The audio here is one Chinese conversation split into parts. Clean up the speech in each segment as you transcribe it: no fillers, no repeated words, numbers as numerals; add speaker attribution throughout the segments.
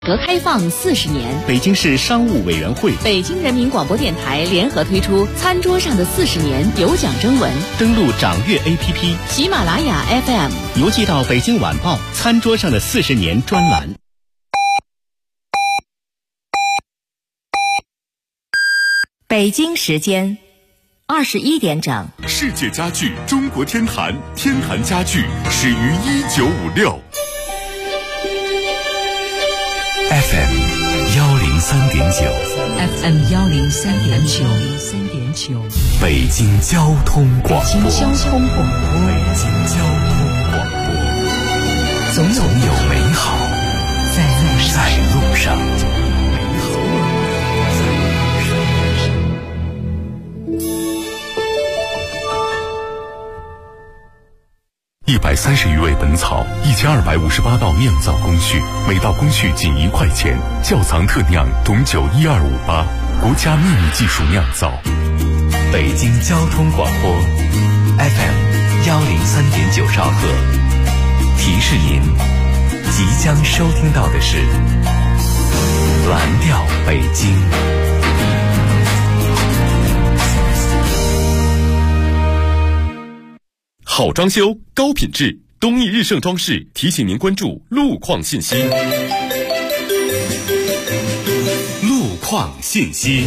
Speaker 1: 改革开放40年，
Speaker 2: 北京市商务委员会、
Speaker 1: 北京人民广播电台联合推出《餐桌上的40年》有奖征文，
Speaker 2: 登录掌阅 APP、
Speaker 1: 喜马拉雅 FM，
Speaker 2: 邮寄到《北京晚报》餐桌上的40年专栏。
Speaker 1: 北京时间21点整。
Speaker 3: 世界家具中国天坛，天坛家具始于1956。FM 103.9 北京交通广播，总有美好在路上。130余味本草，1258道酿造工序，每道工序仅1块钱。窖藏特酿董酒12588，国家秘密技术酿造。北京交通广播 FM 103.9兆赫，提示您即将收听到的是蓝调北京。好装修，高品质，东义日盛装饰提醒您关注路况信息。路况信息。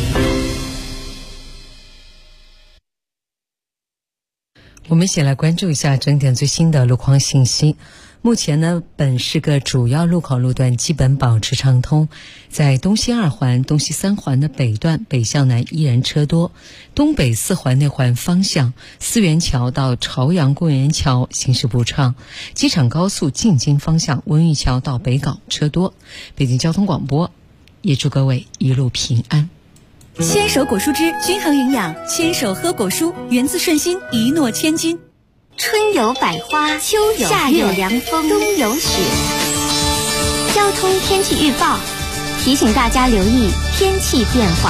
Speaker 4: 我们一起来关注一下整点最新的路况信息。目前呢，本市各主要路口路段基本保持畅通，在东西2环、东西3环的北段北向南依然车多，东北4环内环方向思源桥到朝阳公园桥行驶不畅，机场高速进京方向温榆桥到北港车多。北京交通广播也祝各位一路平安。
Speaker 5: 牵手果蔬汁均衡营养，牵手喝果蔬，源自顺心，一诺千金。
Speaker 6: 春有百花，秋有夏有凉风，冬有雪。交通天气预报提醒大家留意天气变化。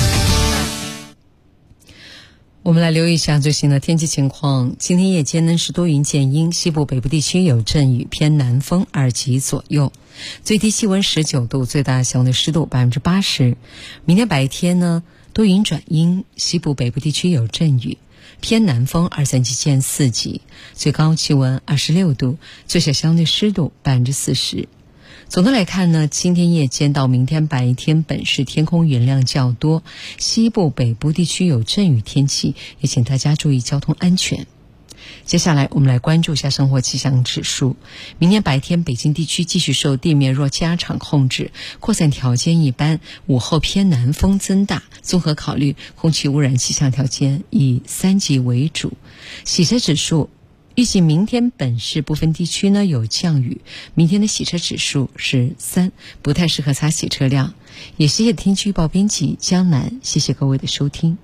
Speaker 4: 我们来留意一下最新的天气情况。今天夜间呢是多云见阴，西部北部地区有阵雨，偏南风2级左右，最低气温19度，最大相对湿度80%。明天白天呢多云转阴，西部北部地区有阵雨，偏南风2、3级见4级，最高气温26度，最小相对湿度40%。总的来看呢，今天夜间到明天白天本市天空云量较多，西部北部地区有阵雨天气，也请大家注意交通安全。接下来我们来关注一下生活气象指数。明天白天北京地区继续受地面弱气压场控制，扩散条件一般，午后偏南风增大，综合考虑空气污染气象条件以3级为主。洗车指数预计明天本市部分地区呢有降雨，明天的洗车指数是3，不太适合擦洗车辆。也谢谢天气预报编辑江南，谢谢各位的收听。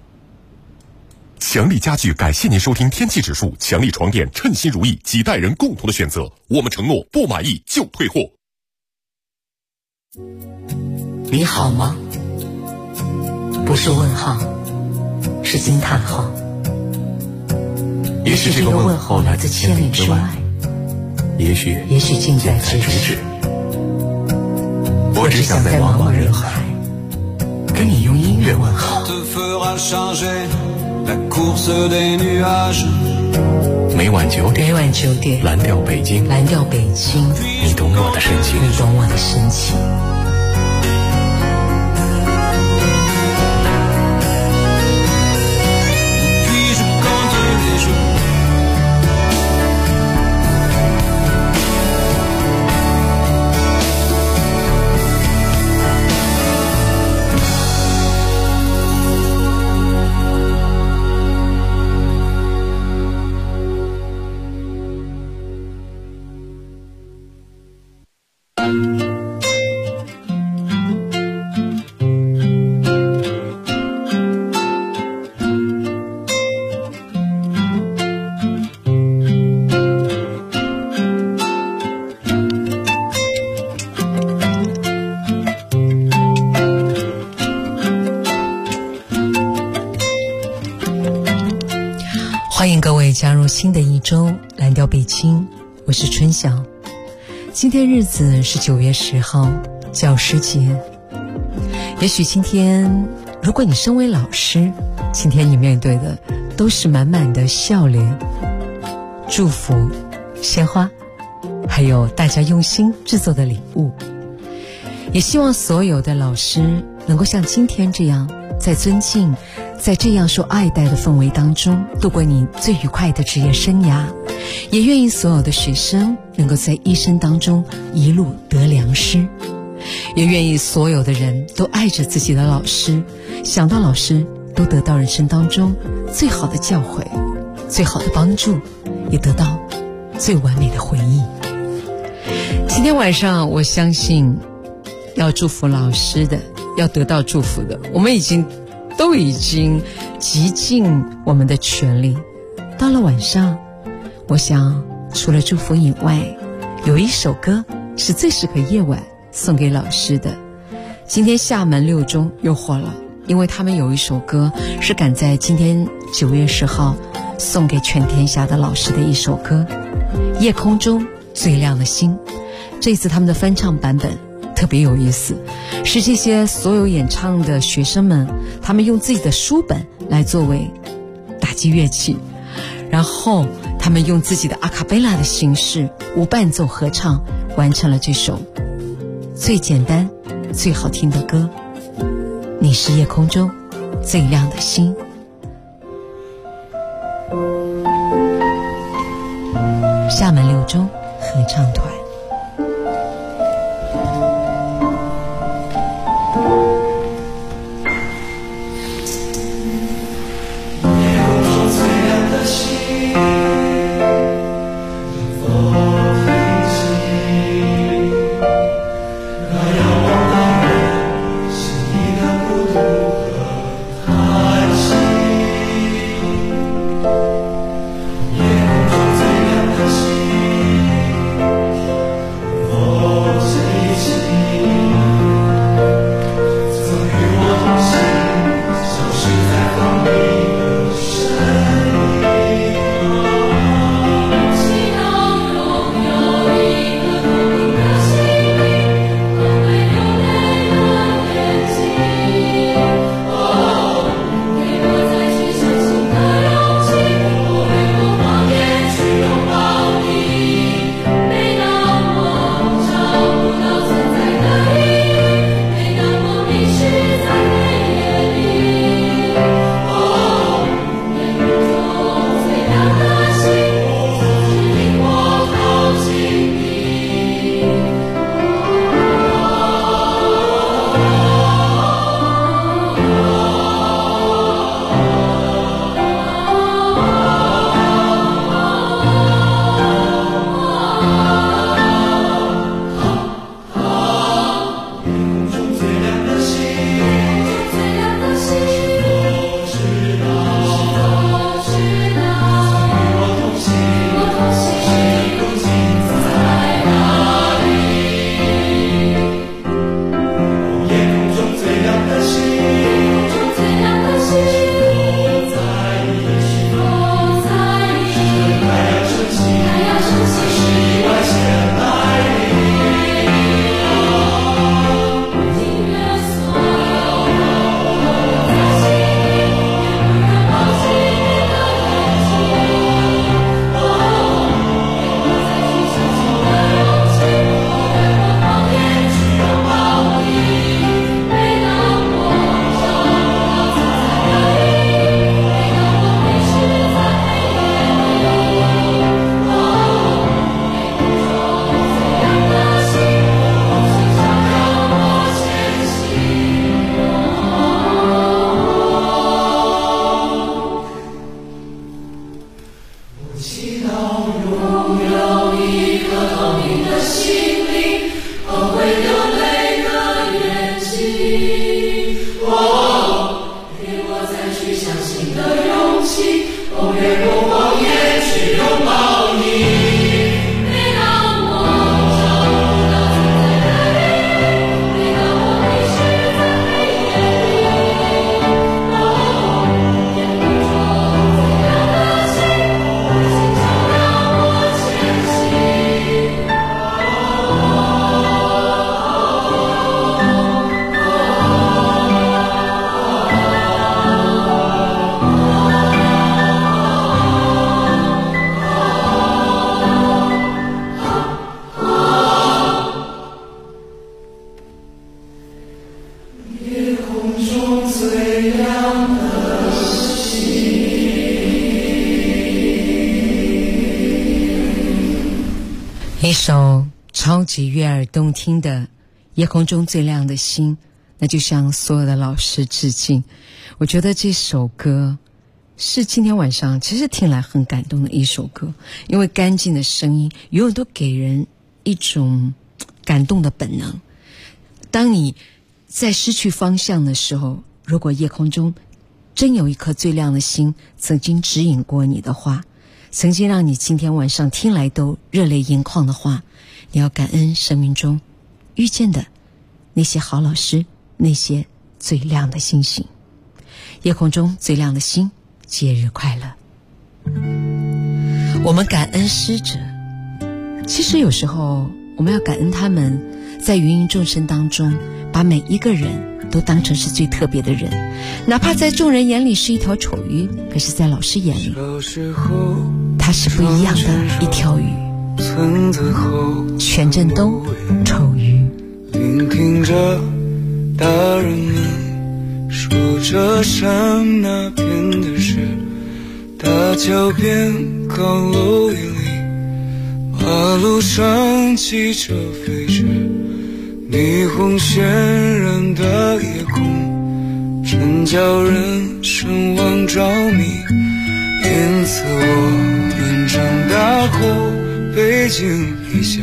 Speaker 3: 强力家具感谢您收听天气指数，强力床垫称心如意，几代人共同的选择，我们承诺不满意就退货。
Speaker 7: 你好吗？不是问号，是惊叹号。
Speaker 3: 也许这个问候来自千里之外，也许
Speaker 7: 近在咫尺。
Speaker 3: 我只想在茫茫人海
Speaker 7: 跟你用音乐问好。
Speaker 3: 每晚9点，蓝调北京，你懂我的深情。
Speaker 4: 欢迎各位加入新的一周蓝调北京，我是春晓。今天日子是9月10号， 教师节。也许今天，如果你身为老师，今天你面对的都是满满的笑脸、祝福、鲜花，还有大家用心制作的礼物。也希望所有的老师能够像今天这样，在尊敬，在这样受爱戴的氛围当中度过你最愉快的职业生涯，也愿意所有的学生能够在一生当中一路得良师，也愿意所有的人都爱着自己的老师，想到老师都得到人生当中最好的教诲，最好的帮助，也得到最完美的回忆。今天晚上我相信要祝福老师的，要得到祝福的，我们都已经极尽我们的全力。到了晚上，我想除了祝福以外，有一首歌是最适合夜晚送给老师的。今天厦门6中又火了，因为他们有一首歌是赶在今天9月10号送给全天下的老师的一首歌，夜空中最亮的星。这次他们的翻唱版本特别有意思，是这些所有演唱的学生们，他们用自己的书本来作为打击乐器，然后他们用自己的阿卡贝拉的形式无伴奏合唱，完成了这首最简单最好听的歌。你是夜空中最亮的星。厦门6中合唱团。
Speaker 8: 爱情最亮的星。
Speaker 4: 一首超级悦耳动听的《夜空中最亮的星》，那就向所有的老师致敬。我觉得这首歌是今天晚上其实听来很感动的一首歌，因为干净的声音永远都给人一种感动的本能。当你在失去方向的时候，如果夜空中真有一颗最亮的星曾经指引过你的话，曾经让你今天晚上听来都热泪盈眶的话，你要感恩生命中遇见的那些好老师，那些最亮的星星。夜空中最亮的星，节日快乐。我们感恩师者，其实有时候我们要感恩他们在芸芸众生当中把每一个人都当成是最特别的人，哪怕在众人眼里是一条丑鱼，可是在老师眼里它是不一样的一条鱼。全镇东丑鱼，
Speaker 8: 聆听着大人们说着山那边的事，大桥边高楼林立，马路上汽车飞驰，霓虹渲染的夜空真叫人神往着迷。因此我们长大后北京异乡，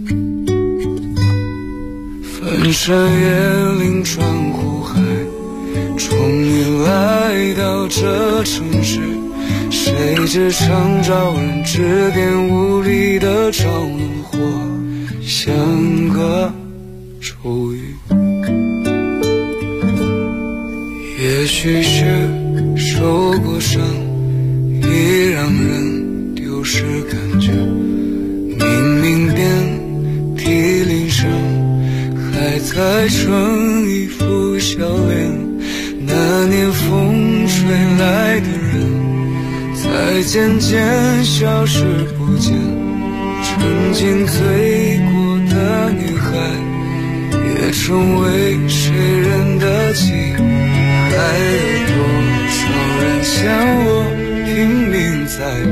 Speaker 8: 翻山越岭穿湖海，终于来到这城市。谁知常找人指点无力的着能活，像个丑鱼。也许是受过伤，已让人丢失感觉。明明遍体鳞伤，还在撑一副笑脸。那年风吹来的人，才渐渐消失不见。曾经醉过的女孩，也成为谁人的记忆。还有多少人像我拼命在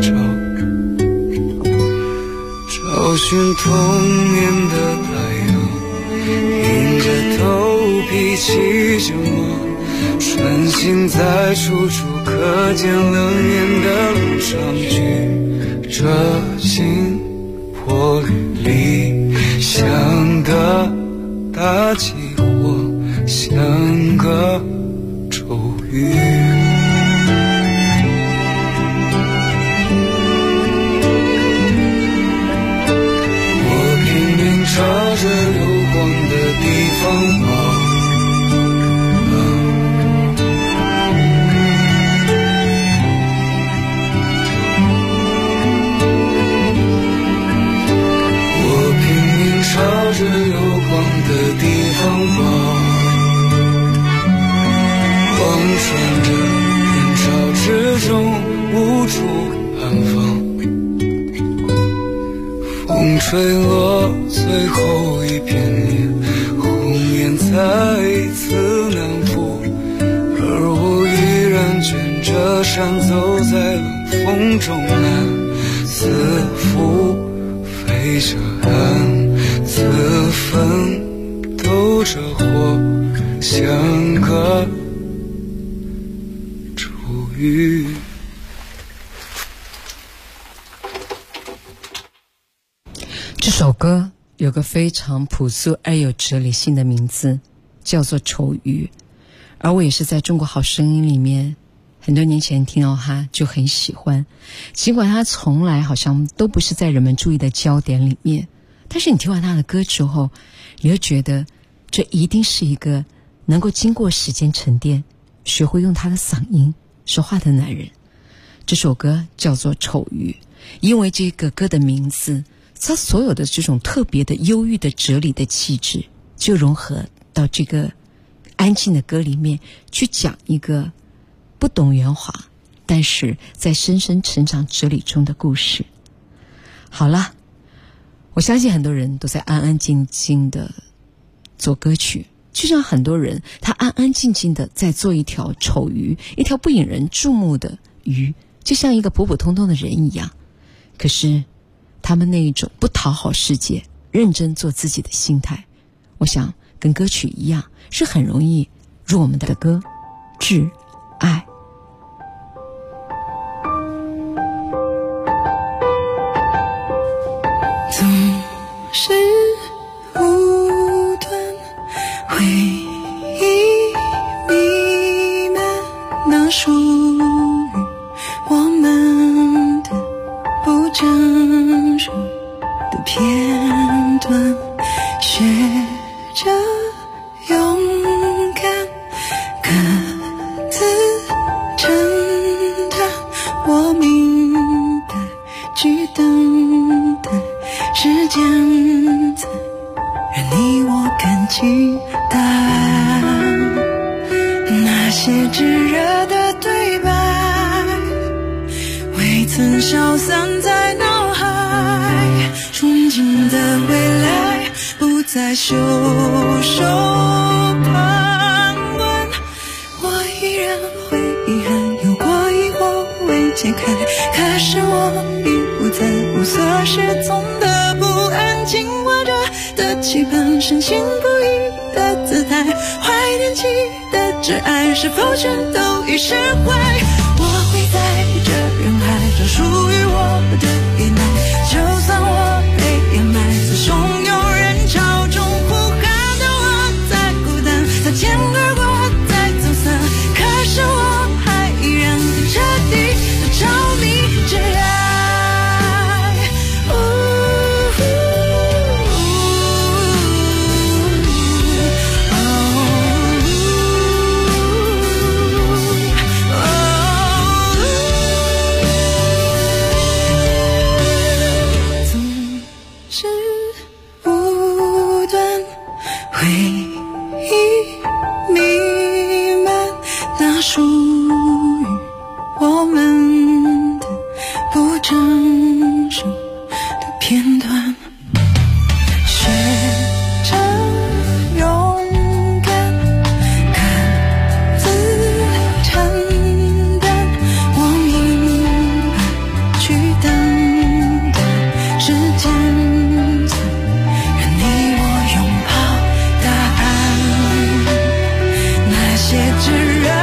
Speaker 8: 找寻童年的太阳，硬着头皮骑着马，穿行在楚楚可见冷眼的路上，举着星破绿理想的大气火，像个丑鱼。朝着有光的地方跑，我拼命朝着有光的地方跑，望穿着人潮之中无处安放。风吹落最后一片叶，红颜再一次难伏，而我依然卷着衫走在冷风中，难自负，飞着暗自奋斗着火，像个丑鱼。
Speaker 4: 这首歌有个非常朴素而有哲理性的名字，叫做丑鱼。而我也是在中国好声音里面很多年前听到它就很喜欢，尽管它从来好像都不是在人们注意的焦点里面，但是你听完他的歌之后，你就觉得这一定是一个能够经过时间沉淀，学会用他的嗓音说话的男人。这首歌叫做丑鱼，因为这个歌的名字，它所有的这种特别的忧郁的哲理的气质就融合到这个安静的歌里面，去讲一个不懂圆滑但是在深深成长哲理中的故事。好了，我相信很多人都在安安静静的做歌曲， 就像很多人他安安静静的在做一条丑鱼，一条不引人注目的鱼，就像一个普普通通的人一样。可是他们那一种不讨好世界，认真做自己的心态，我想跟歌曲一样，是很容易入我们的歌。挚爱。
Speaker 9: 总是无端回忆弥漫，那属于我们的不成熟的片段，学着勇敢各自承担。我明白去等待时间才让你我看清答案，那些炙热的对白未曾消散在脑海，憧憬的未来不再袖手旁观，我依然会遗憾有过疑惑未解开，可是我已不再无所适从的不安，紧握着的期盼，深信不疑的姿态，怀念起的挚爱是否全都已释怀，我会在这人海找属于我的依赖，就算我被掩埋在汹涌人潮中，呼喊的我在孤单，擦肩而过再走散，可是我还依然彻底的着迷挚爱。属于我们的不成熟的片段，学着勇敢各自承担，我明白去等待时间才让你我拥抱答案，那些炙热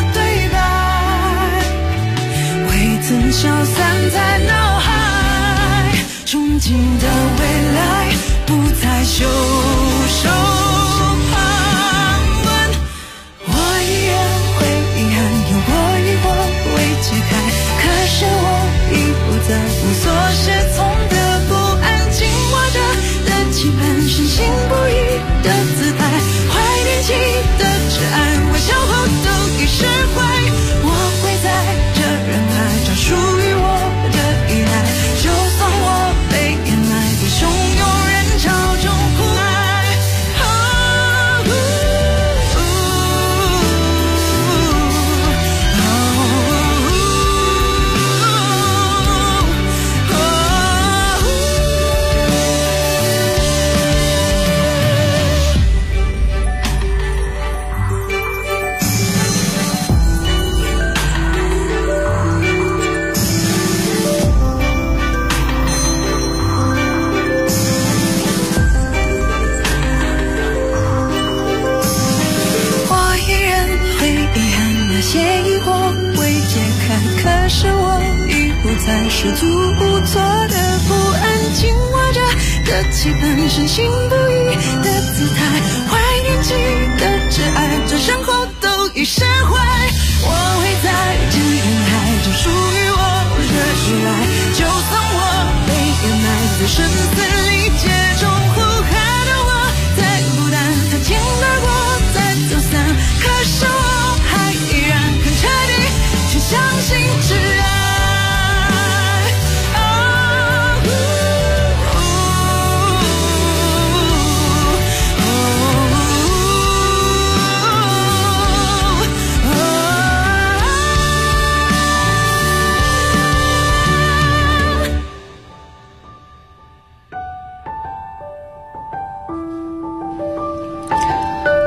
Speaker 9: 曾消散在脑海，憧憬的未来不再袖手旁观，我依然会遗憾有过疑惑未解开，可是我已不再无所适从的不安，紧握着的期盼，深信不疑的姿态，怀念起的挚爱，微笑后都已释怀，我会在这人海属于我的依赖，就算我被掩埋在汹涌人潮中呼喊，在手足无措的不安，紧握着的期盼，深信不疑的姿态，怀念起的挚爱，这身后都已释怀，我会在这人海找属于我的挚爱，就算我被掩埋在生死离界中，呼喊的我在孤单，擦肩而过再走散，可是我还依然很彻底去相信挚爱。Oh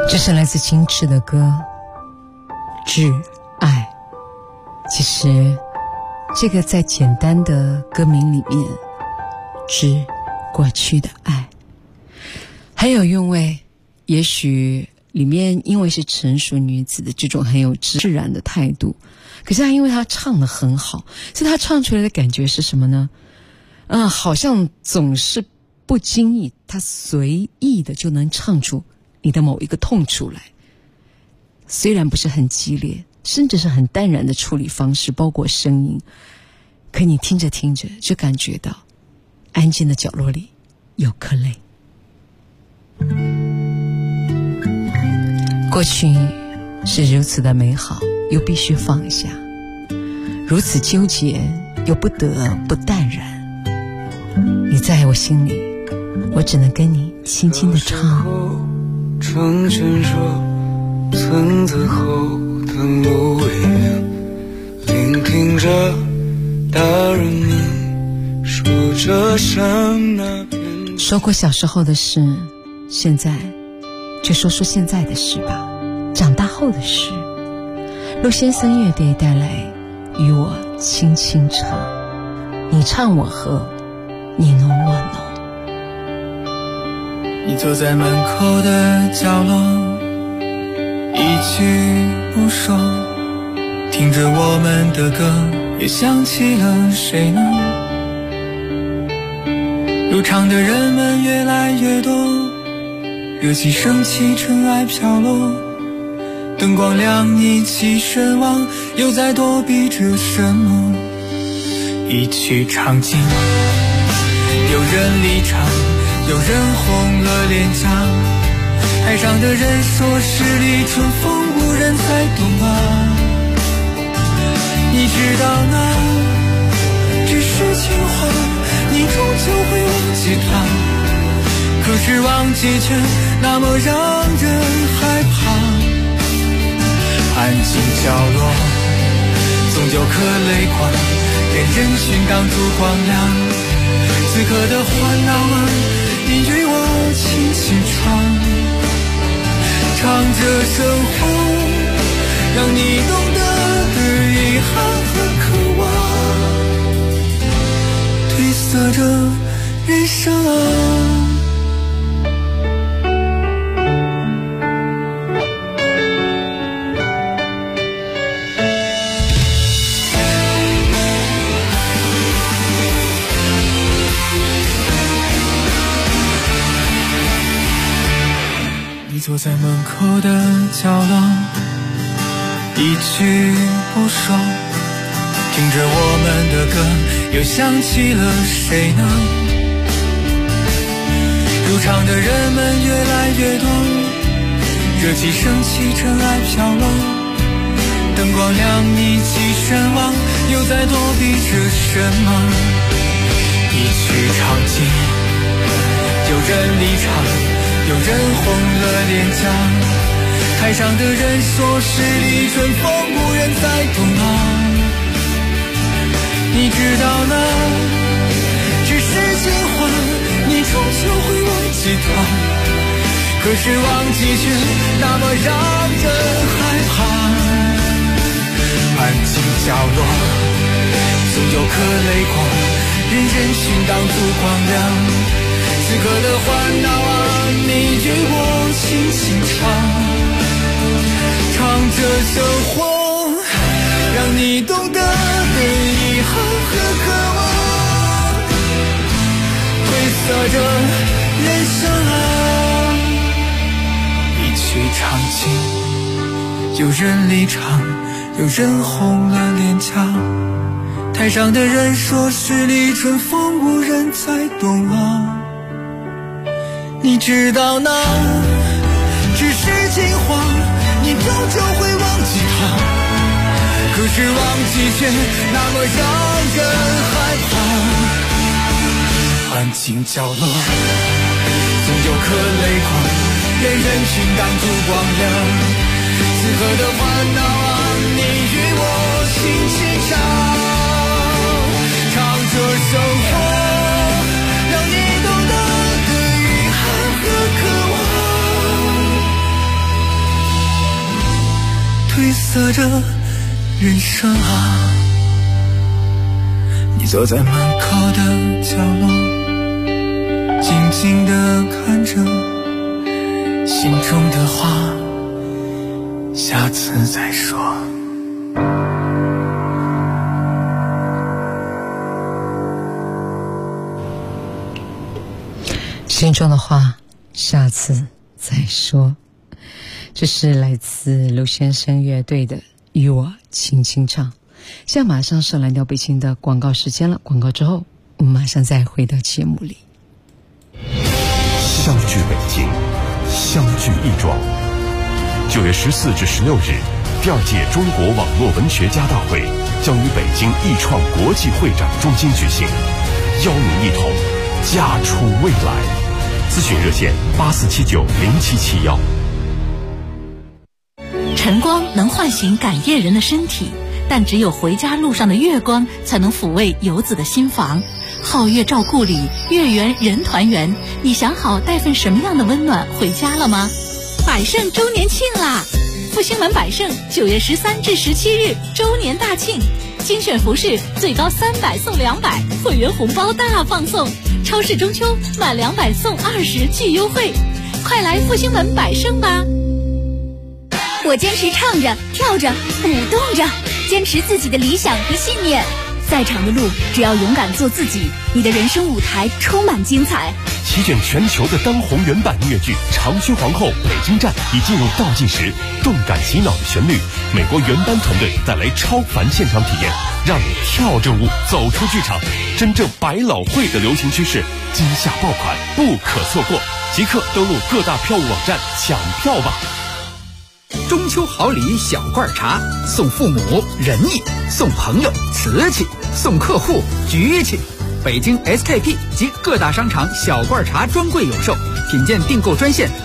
Speaker 4: 这是来自金翅的歌《挚爱》。其实这个在简单的歌名里面，致过去的爱，很有韵味。也许里面因为是成熟女子的这种很有自然的态度，可是她因为她唱得很好，所以她唱出来的感觉是什么呢？好像总是不经意，她随意的就能唱出你的某一个痛处来，虽然不是很激烈，甚至是很淡然的处理方式，包括声音，可你听着听着就感觉到安静的角落里有颗泪。过去是如此的美好，又必须放下，如此纠结，又不得不淡然。你在我心里，我只能跟你轻轻地唱。
Speaker 8: 成全说曾在后的路尾缘，聆听着大人们说着山那边。
Speaker 4: 说过小时候的事，现在就说说现在的事吧。长大后的事，陆先生乐队带来与我轻轻唱，你唱我和，你侬我侬。
Speaker 10: 你坐在门口的角落，一句不说，听着我们的歌，也想起了谁呢？入场的人们越来越多，热气升起，尘埃飘落，灯光亮，一起身亡，又在躲避着什么？一曲唱尽，有人离场，有人红了脸颊，台上的人说十里春风无人才懂啊。你知道那只是情话，你终究会忘记它，可是忘记却那么让人害怕。安静角落，总有颗泪光，任人群挡住光亮。此刻的欢闹啊，你与我轻轻唱，唱着生活，让你懂得的遗憾和渴望，褪色着人生啊。你坐在门口的角落，一句不说，听着我们的歌，又想起了谁呢？入场的人们越来越多，热气升起，尘埃飘落，灯光亮，一起身亡，又在躲避着什么？一曲唱尽，有人离场，有人红了脸颊，台上的人说十里春风无人再懂啊。你知道那只是情话，你终究会忘记它，可是忘记却那么让人害怕。安静角落，总有颗泪光，任人群挡住光亮。此刻的欢闹啊，你与我轻轻唱，唱着生活，让你懂得的遗憾和渴望，褪色着人生啊。一曲唱尽，有人离场，有人红了脸颊，台上的人说十里春风无人再懂啊。你知道那只是情话，你终究会忘记它，可是忘记却那么让人害怕。安静角落，总有颗泪光，任人群挡住光亮。此刻的欢闹啊，你与我轻轻唱，唱着生活，让你懂得渴望，褪褪色着人生啊。你坐在门口的角落，静静地看着，心中的话下次再说。
Speaker 4: 心中的话下次再说。这是来自陆先生乐队的《与我轻轻唱》。现在马上是蓝调北京的广告时间了，广告之后我们马上再回到节目里。
Speaker 3: 相聚北京，相聚亦庄。9月14至16日，第2届中国网络文学家大会将于北京易创国际会展中心举行，邀您一同家出未来。咨询热线84790771。
Speaker 1: 晨光能唤醒赶夜人的身体，但只有回家路上的月光才能抚慰游子的心房。皓月照故里，月圆人团圆。你想好带份什么样的温暖回家了吗？百盛周年庆啦！复兴门百盛9月13至17日周年大庆，精选服饰最高300送200，会员红包大放送，超市中秋满200送20巨优惠，快来复兴门百盛吧！
Speaker 5: 我坚持唱着、跳着、舞动着，坚持自己的理想和信念。再长的路，只要勇敢做自己，你的人生舞台充满精彩。
Speaker 3: 席卷全球的当红原版音乐剧《长须皇后北京站》已进入倒计时，动感洗脑的旋律，美国原班团队带来超凡现场体验，让你跳着舞走出剧场。真正百老汇的流行趋势，今夏爆款不可错过，即刻登录各大票务网站抢票吧。
Speaker 11: 中秋好礼小罐茶，送父母仁义，送朋友瓷器，送客户局气。北京 SKP 及各大商场小罐茶专柜有售，品鉴订购专线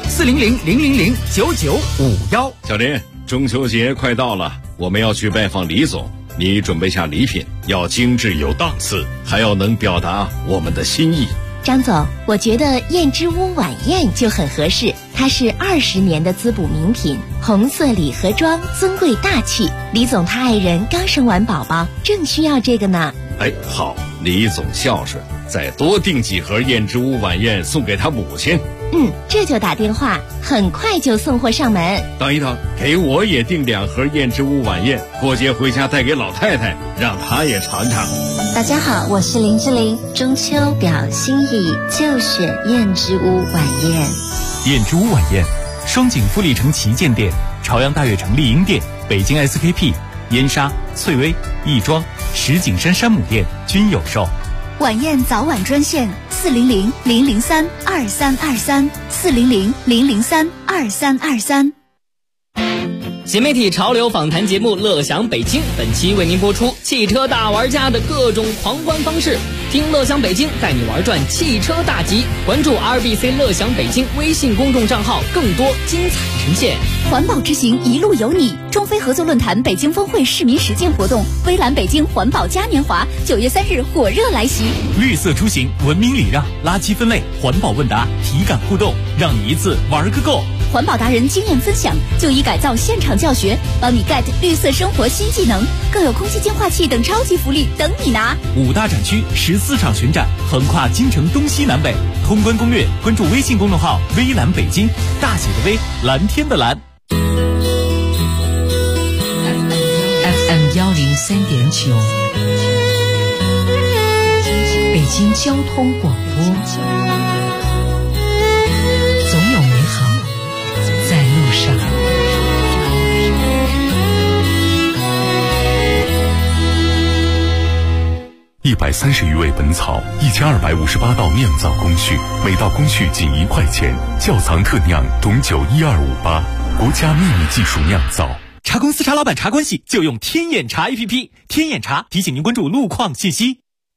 Speaker 11: 400-000-9951。
Speaker 12: 小林，中秋节快到了，我们要去拜访李总，你准备下礼品要精致有档次，还要能表达我们的心意。
Speaker 13: 张总，我觉得燕之屋晚宴就很合适，它是20年的滋补名品，红色礼盒装，尊贵大气。李总他爱人刚生完宝宝，正需要这个呢。
Speaker 12: 哎，好，李总孝顺，再多订几盒燕之屋晚宴送给他母亲。
Speaker 13: 这就打电话，很快就送货上门。
Speaker 12: 等一等，给我也订2盒燕之屋晚宴，过节回家带给老太太，让她也尝尝。
Speaker 13: 大家好，我是林志玲，中秋表心意就选燕之屋晚宴。
Speaker 14: 燕之屋晚宴，双井富力城旗舰店、朝阳大悦城丽婴店、北京 SKP、燕莎、翠微、亦庄、石景山山姆店均有售。
Speaker 5: 晚宴早晚专线400-003-2323，400-003-2323。
Speaker 15: 新媒体潮流访谈节目《乐享北京》，本期为您播出汽车大玩家的各种狂欢方式。听乐享北京带你玩转汽车大集，关注 RBC 乐享北京微信公众账号，更多精彩呈现。
Speaker 5: 环保之行一路有你，中非合作论坛北京峰会市民实践活动，微蓝北京环保嘉年华9月3日火热来袭。
Speaker 14: 绿色出行，文明礼让，垃圾分类，环保问答，体感互动，让你一次玩个够。
Speaker 5: 环保达人经验分享，就医改造现场教学，帮你 get 绿色生活新技能，更有空气净化器等超级福利等你拿。
Speaker 14: 5大展区14场巡展，横跨京城东西南北。通关攻略，关注微信公众号微蓝北京，大写的微，蓝天的蓝。
Speaker 7: FM 103.9，北京交通广播，总有美好在路上。
Speaker 3: 130余味本草，1258道酿造工序，每道工序仅1块钱。窖藏特酿董酒12588，国家秘密技术酿造。
Speaker 14: 茶公司茶老板茶关系就用天眼茶 APP， 天眼茶提醒您关注路况信息。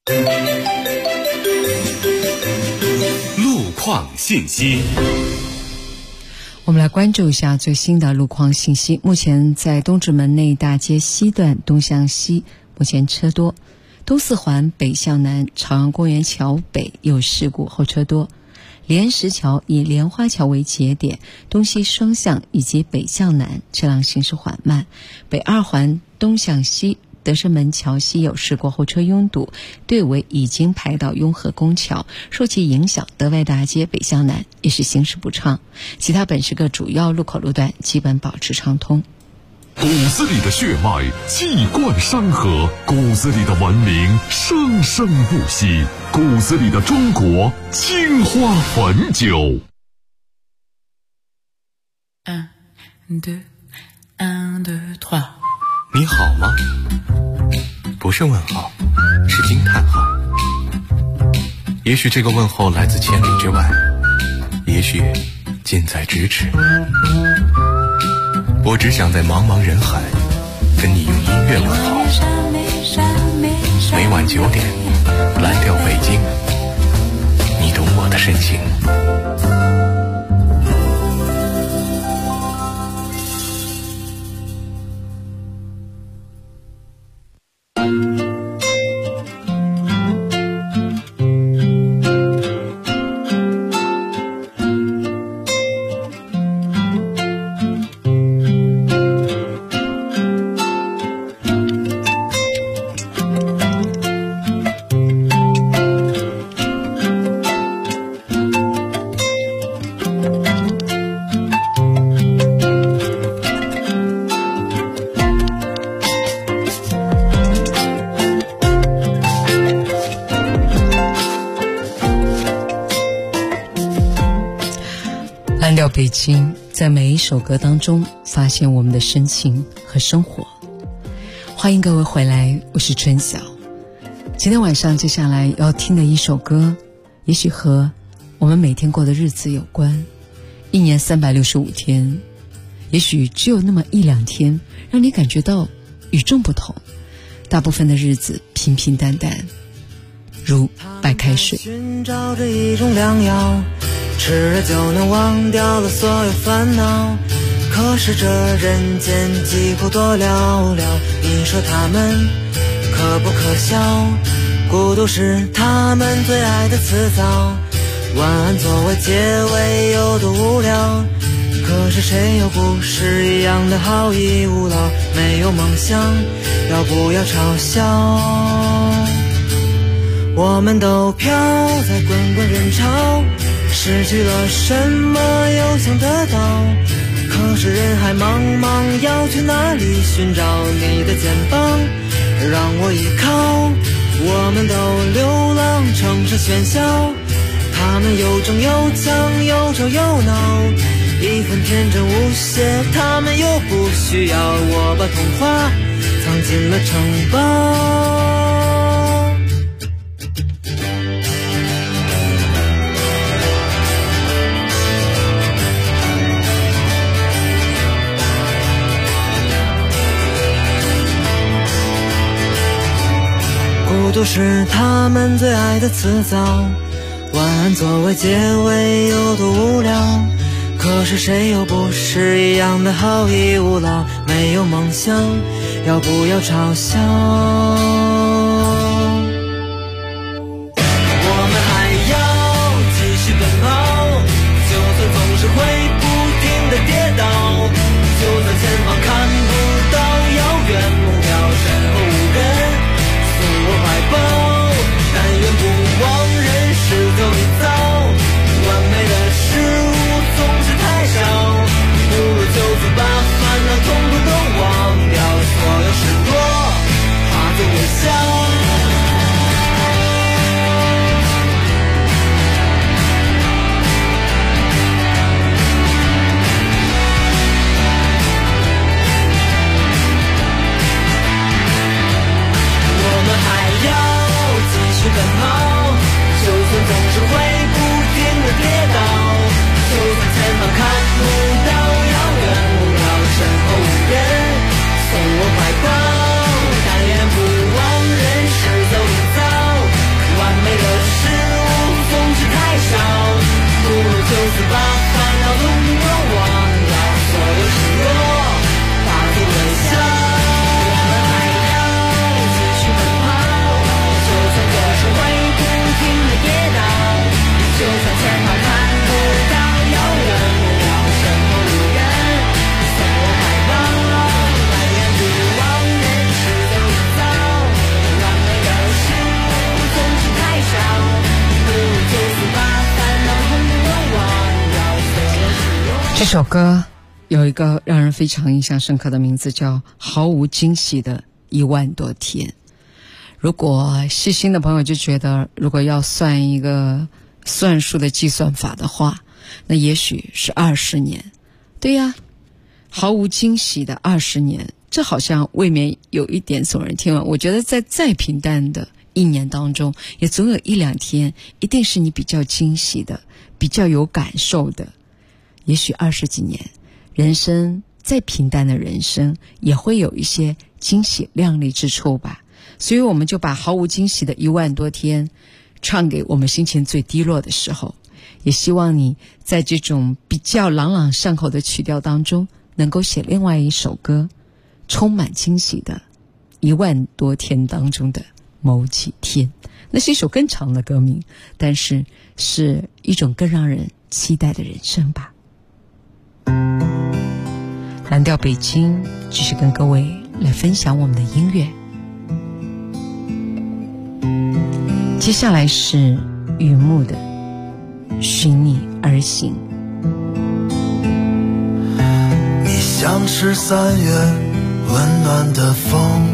Speaker 3: 路况信息。
Speaker 4: 我们来关注一下最新的路况信息。目前在东直门内大街西段东向西，目前车多。东四环北向南，朝阳公园桥北有事故，后车多。 莲石桥以莲花桥为节点，东西双向以及北向南车辆行驶缓慢，北二环东向西德胜门桥西有事故后车拥堵，队尾已经排到雍和宫桥，受其影响，德外大街北向南也是行驶不畅，其他本市各主要路口路段基本保持畅通。
Speaker 3: 骨子里的血脉气贯山河，骨子里的文明生生不息，骨子里的中国青花汾酒。
Speaker 16: 你好吗？不是问号，是惊叹号。也许这个问候来自千里之外，也许近在咫尺。我只想在茫茫人海跟你用音乐问候。每晚9点，蓝调北京，你懂我的深情。
Speaker 4: 蓝调北京，在每一首歌当中发现我们的深情和生活。欢迎各位回来，我是春晓。今天晚上接下来要听的一首歌，也许和我们每天过的日子有关。一年365天，也许只有那么1-2天让你感觉到与众不同，大部分的日子平平淡淡，如白开水。
Speaker 17: 寻找着一种良药，吃了就能忘掉了所有烦恼，可是这人间疾苦多寥寥，你说他们可不可笑？孤独是他们最爱的词藻，晚安作为结尾有多无聊，可是谁又不是一样的好逸恶劳？没有梦想，要不要嘲笑？我们都飘在滚滚人潮，失去了什么又想得到？可是人海茫茫，要去哪里寻找你的肩膀让我依靠？我们都流浪城市喧嚣，他们有争有抢，有吵有闹，一份天真无邪，他们又不需要。我把童话藏进了城堡。孤独是他们最爱的词藻，晚安作为结尾有多无聊，可是谁又不是一样的好逸恶劳？没有梦想，要不要嘲笑？我们还要继续奔跑，就算总是会不停地跌倒，就算前方看不到遥远目标，身后无人我怀抱，但愿不忘人世走一遭，完美的事物总是太少，不如就此把烦恼统统都忘掉，所有失落化作微笑。
Speaker 4: 这首歌有一个让人非常印象深刻的名字，叫《毫无惊喜的1万多天》。如果细心的朋友就觉得，如果要算一个算术的计算法的话，那也许是20年。对呀，毫无惊喜的20年，这好像未免有一点耸人听闻。我觉得在再平淡的一年当中，也总有1-2天一定是你比较惊喜的，比较有感受的。也许20几年，人生再平淡的人生也会有一些惊喜亮丽之处吧。所以我们就把毫无惊喜的1万多天唱给我们心情最低落的时候，也希望你在这种比较朗朗上口的曲调当中能够写另外一首歌，充满惊喜的1万多天当中的某几天。那是一首更长的歌名，但是是一种更让人期待的人生吧。蓝调北京继续跟各位来分享我们的音乐。接下来是雨木的寻你而行。
Speaker 18: 你像是3月温暖的风，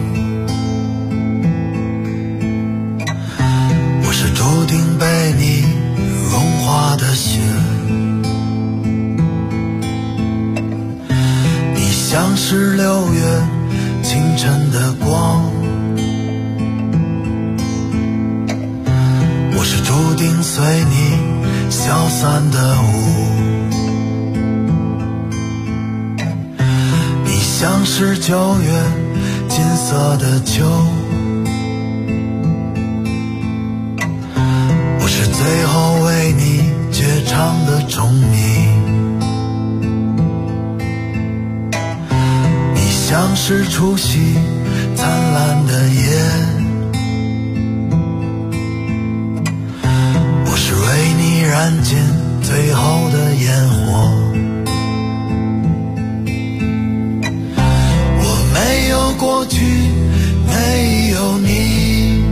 Speaker 18: 我是注定被你融化的雪。你像是6月清晨的光，我是注定随你消散的雾。你像是9月金色的秋，我是最后为你绝唱的虫鸣。你像是除夕灿烂的夜，为你燃尽最后的烟火。我没有过去，没有你，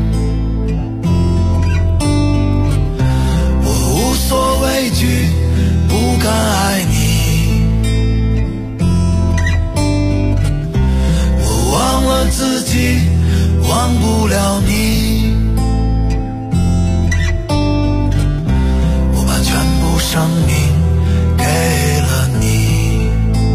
Speaker 18: 我无所畏惧，不敢爱你。我忘了自己，忘不了你。生命给了你。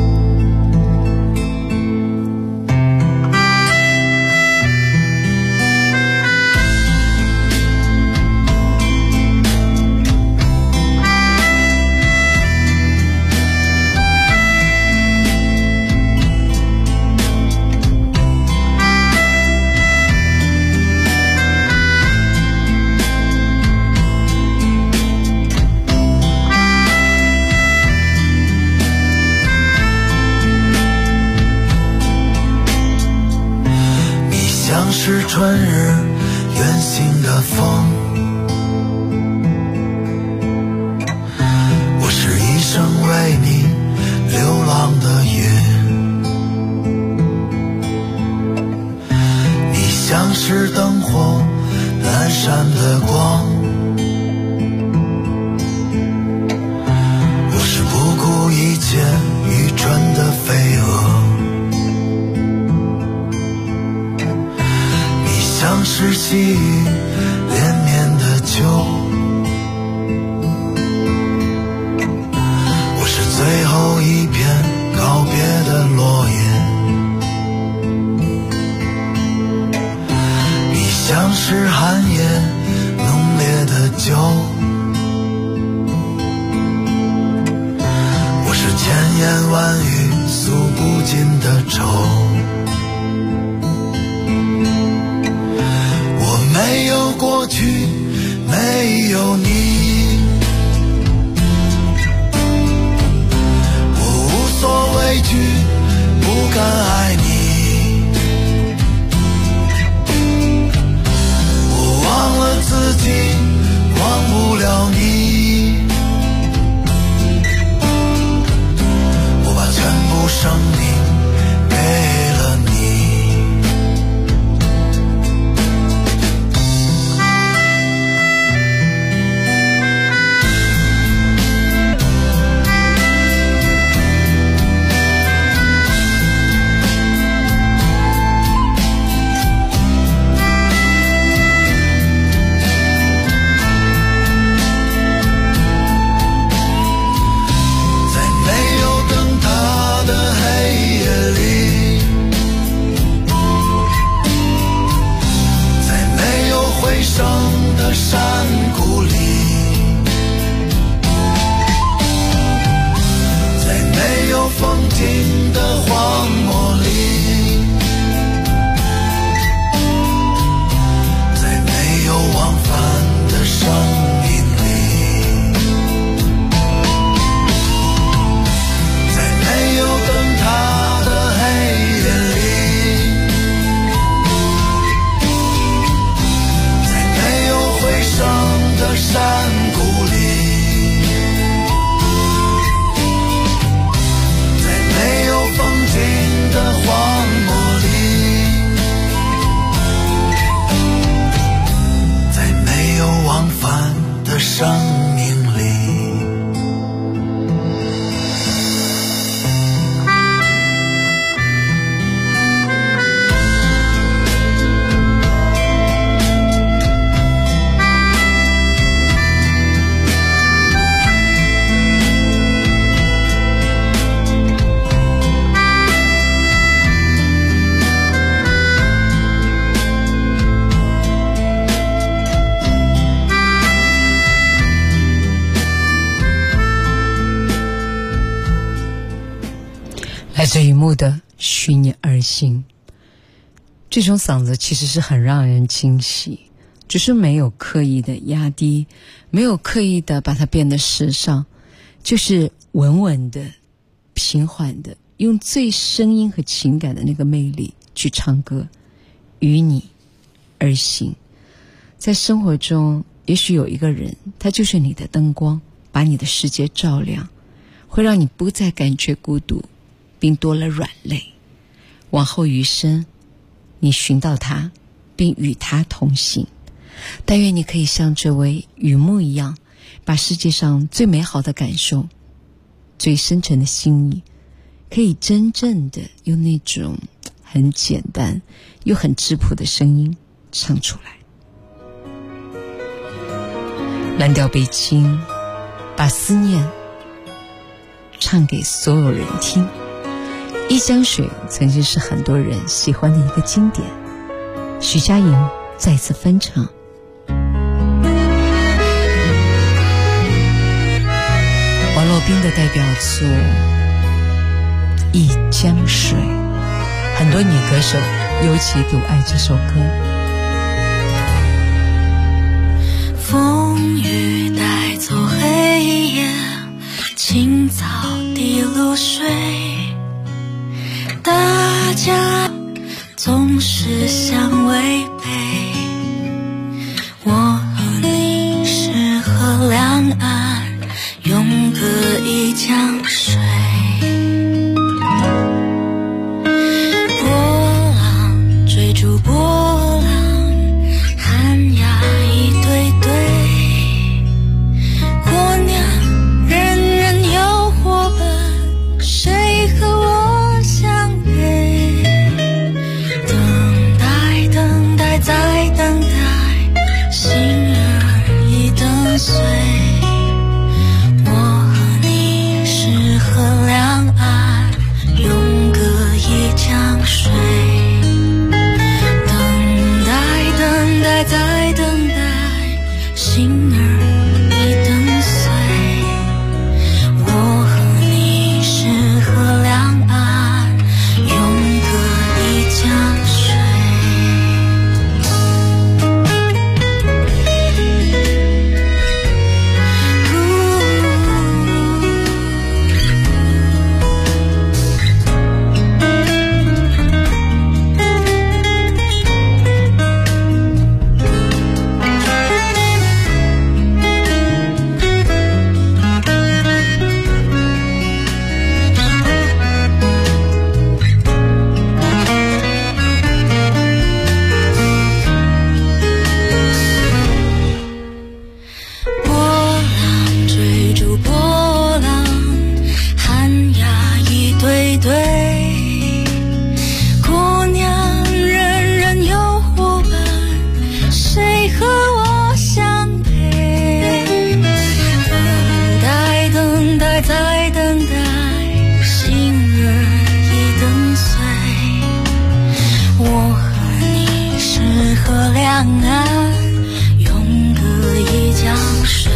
Speaker 18: 是春日远行的风，我是一生为你流浪的云。你像是灯火阑珊的光，我是不顾一切愚蠢的飞蛾。像是细雨连绵的秋，我是最后一片告别的落叶。你像是寒夜浓烈的酒，我是千言万语诉不尽的愁。没有过去，没有你，我无所畏惧，不敢爱你。我忘了自己，忘不了你。我把全部生命给了你。
Speaker 4: 来自雨幕的许你而行。这种嗓子其实是很让人惊喜，只是没有刻意的压低，没有刻意的把它变得时尚，就是稳稳的平缓的用最声音和情感的那个魅力去唱歌，与你而行。在生活中也许有一个人，他就是你的灯光，把你的世界照亮，会让你不再感觉孤独，并多了软肋。往后余生，你寻到他，并与他同行。但愿你可以像这位雨幕一样，把世界上最美好的感受，最深沉的心意，可以真正的用那种很简单又很质朴的声音唱出来。蓝调北京，把思念唱给所有人听。一江水曾经是很多人喜欢的一个经典，徐佳莹再次翻唱。王洛宾的代表作《一江水》，很多女歌手尤其独爱这首歌。
Speaker 9: 风雨带走黑夜，清早的露水，大家总是相违背。我和你是河两岸，永隔一江水。波浪追逐波浪，寒鸦一对对。姑娘，人人有伙伴，谁和我相配？等待，等待，再等待，心儿已等碎。我和你是河两岸，永隔一江水。等待，等待，再等待，心儿已等碎。我和你是河两岸，永隔一江水。波浪追逐波浪，寒鸦一对对。姑娘，人人有伙伴，谁和我相配？等待，等待，再等待，心儿已等碎。我和你是河两岸，永隔一江水。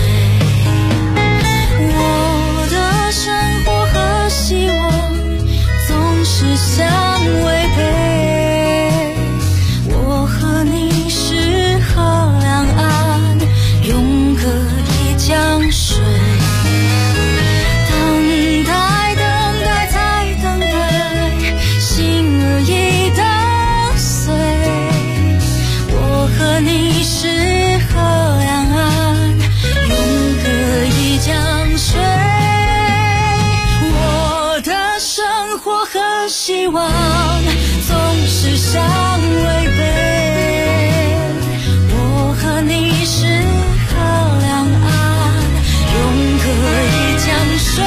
Speaker 9: 我的生活和希望总是相违背。我和你是河两岸，永隔一江水。等待，等待，再等待，心儿已等碎。我和你是河两岸，永隔一江水。我的生活和希望总是相违背。我和你是河两岸，永隔一江水。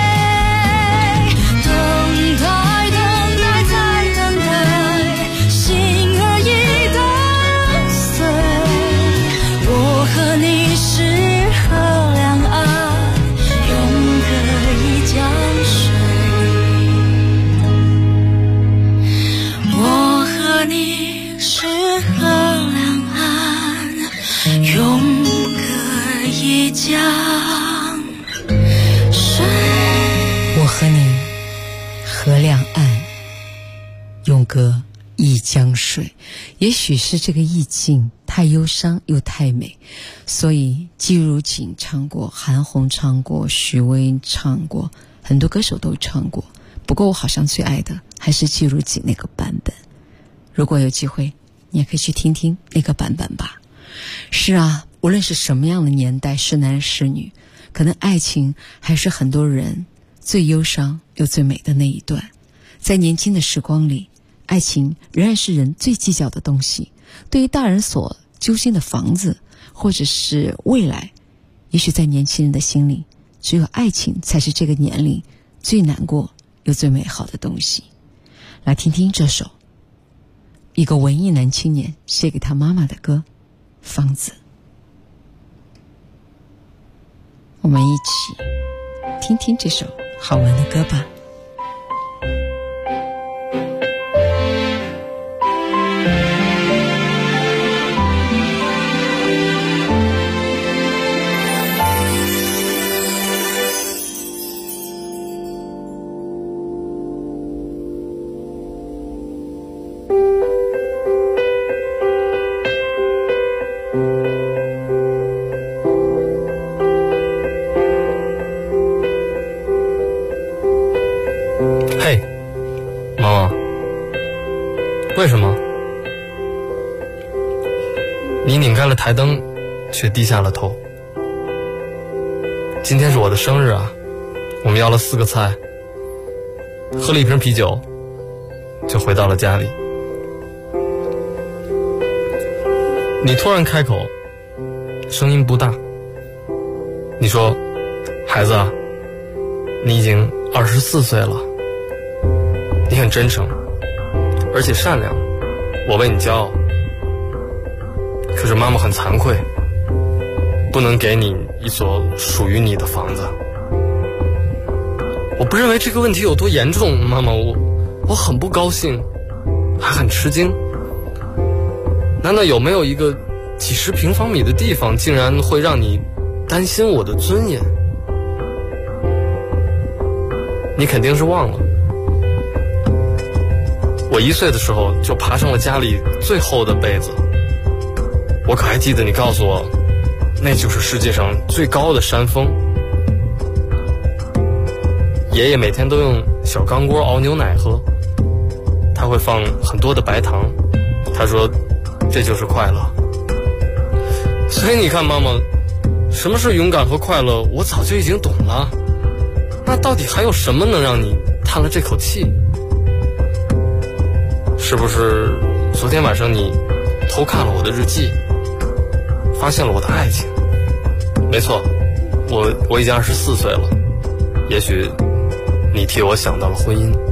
Speaker 9: 等待，等待，再等待，心儿已等碎。我和你是河两岸，永隔一江水。我和你
Speaker 4: 两岸永隔一江水。也许是这个意境太忧伤又太美，所以季如锦唱过，韩红唱过，许巍唱过，很多歌手都唱过。不过我好像最爱的还是季如锦那个版本。如果有机会，你也可以去听听那个版本吧。是啊，无论是什么样的年代，是男是女，可能爱情还是很多人最忧伤又最美的那一段。在年轻的时光里，爱情仍然是人最计较的东西。对于大人所揪心的房子或者是未来，也许在年轻人的心里，只有爱情才是这个年龄最难过又最美好的东西。来听听这首一个文艺男青年写给他妈妈的歌《房子》，我们一起听听这首好玩的歌吧。
Speaker 19: 为什么？你拧开了台灯，却低下了头。今天是我的生日啊，我们要了4个菜，喝了1瓶啤酒，就回到了家里。你突然开口，声音不大。你说：“孩子啊，你已经24岁了。”你很真诚，而且善良，我为你骄傲。可是妈妈很惭愧，不能给你一所属于你的房子。我不认为这个问题有多严重，妈妈，我很不高兴，还很吃惊。难道有没有一个几十平方米的地方，竟然会让你担心我的尊严？你肯定是忘了，我1岁的时候就爬上了家里最厚的被子。我可还记得你告诉我，那就是世界上最高的山峰。爷爷每天都用小钢锅熬牛奶喝，他会放很多的白糖，他说这就是快乐。所以你看，妈妈，什么是勇敢和快乐，我早就已经懂了。那到底还有什么能让你叹了这口气？是不是昨天晚上你偷看了我的日记，发现了我的爱情？没错，我已经24岁了，也许你替我想到了婚姻。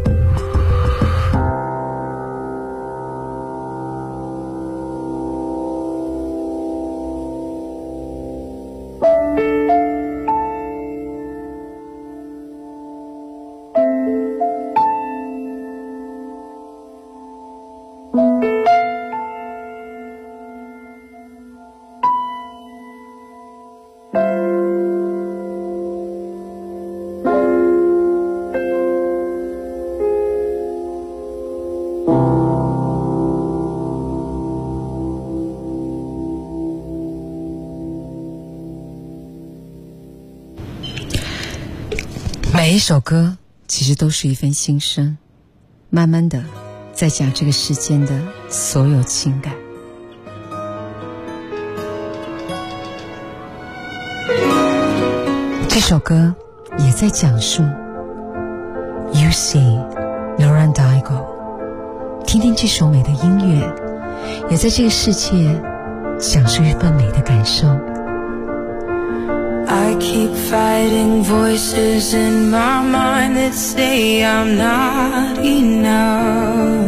Speaker 19: 每一首歌其实都是一份心声，慢慢的在讲这个世间的所有情感。这首歌也在讲述 You See Lorendigo， 听听这首美的音乐，也在这个世界享受一份美的感受。I keep fighting voices in my mind that say I'm not enough.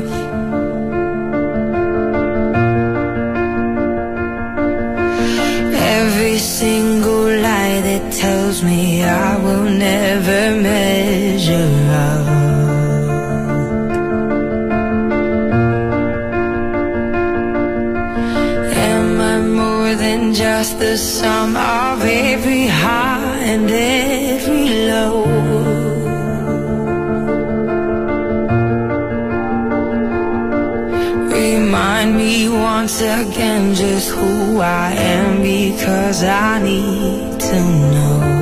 Speaker 19: Every single lie that tells me I will never measure up. Am I more than just the sum of every high and every low?
Speaker 9: remind me once again just who I am, because I need to know.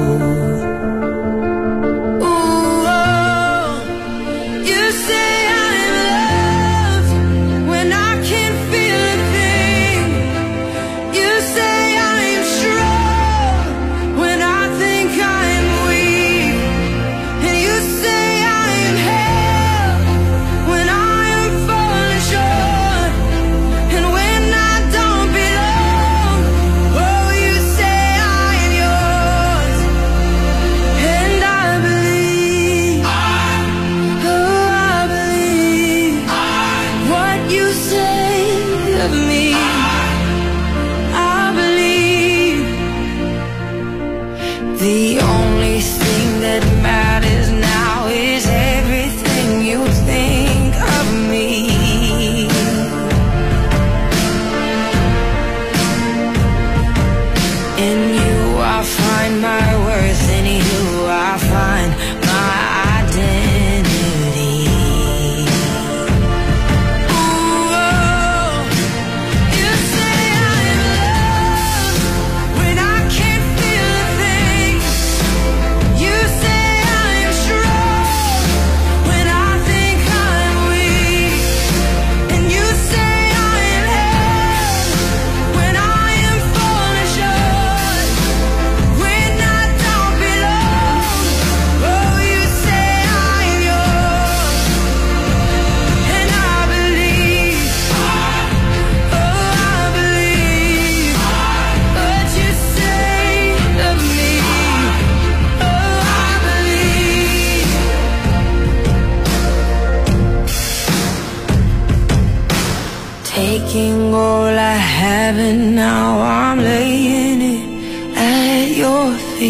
Speaker 9: Taking all I have and now I'm laying it at your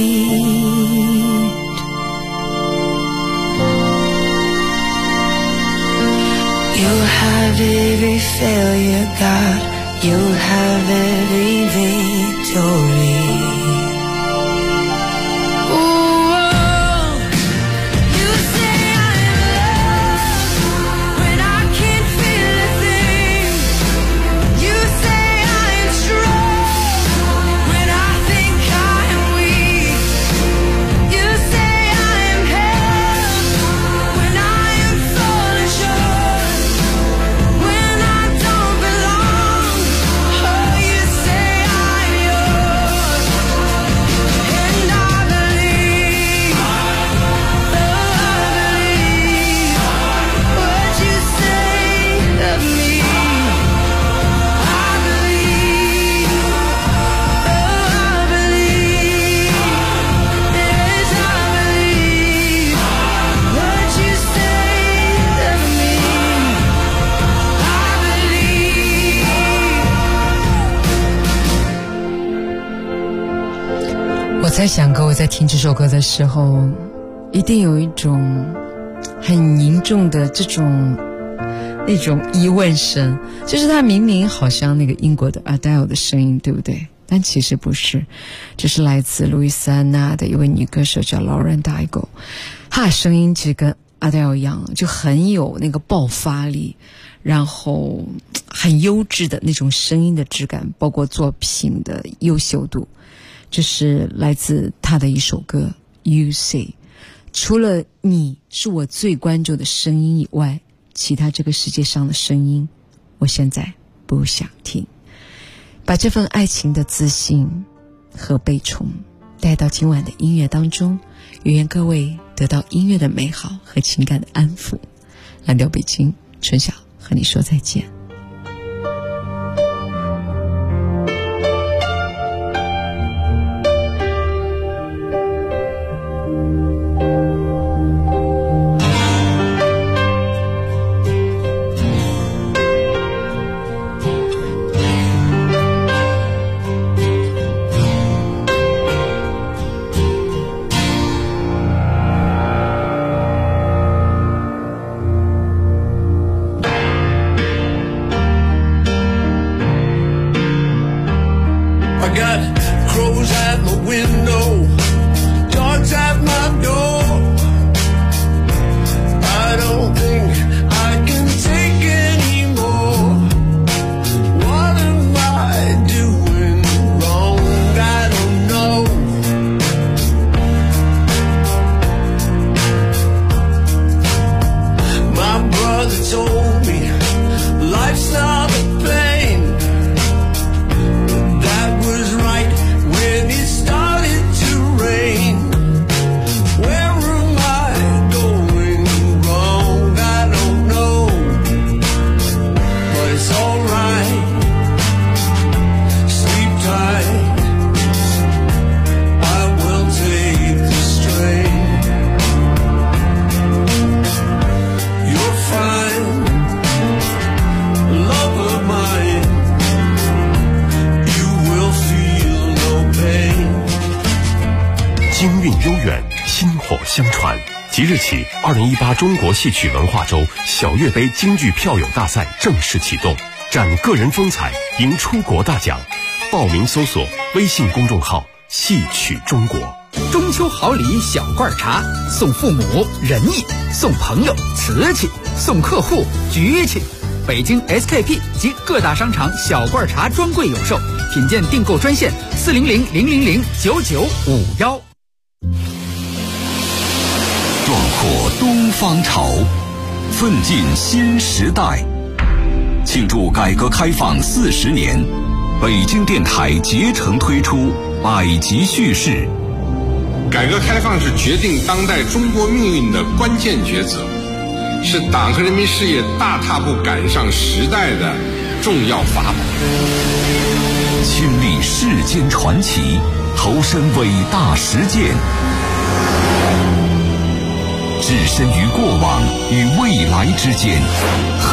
Speaker 9: feet. You'll have every failure, God. You'll have every victory.
Speaker 4: 我在想，各位在听这首歌的时候，一定有一种很凝重的那种疑问声，就是他明明好像那个英国的 Adele 的声音，对不对？但其实不是，这是来自路易斯安那的一位女歌手叫 Lauren Daigle， 她的声音其实跟 Adele 一样，就很有那个爆发力，然后很优质的那种声音的质感，包括作品的优秀度。这是来自他的一首歌 You Say， 除了你是我最关注的声音以外，其他这个世界上的声音我现在不想听。把这份爱情的自信和悲宠带到今晚的音乐当中，愿各位得到音乐的美好和情感的安抚。蓝调北京，春晓和你说再见。
Speaker 3: 火相传。即日起，2018中国戏曲文化周小岳杯京剧票友大赛正式启动，展个人风采，赢出国大奖。报名搜索微信公众号“戏曲中国”。
Speaker 11: 中秋好礼小罐茶，送父母仁义，送朋友瓷器，送客户局气。北京 SKP 及各大商场小罐茶专柜有售，品鉴订购专线400-000-9951。
Speaker 20: 壮阔东方潮，奋进新时代。庆祝改革开放40年，北京电台竭诚推出百集叙事。
Speaker 21: 改革开放是决定当代中国命运的关键抉择，是党和人民事业大踏步赶上时代的重要法宝。
Speaker 20: 亲历世间传奇，投身伟大实践，置身于过往与未来之间，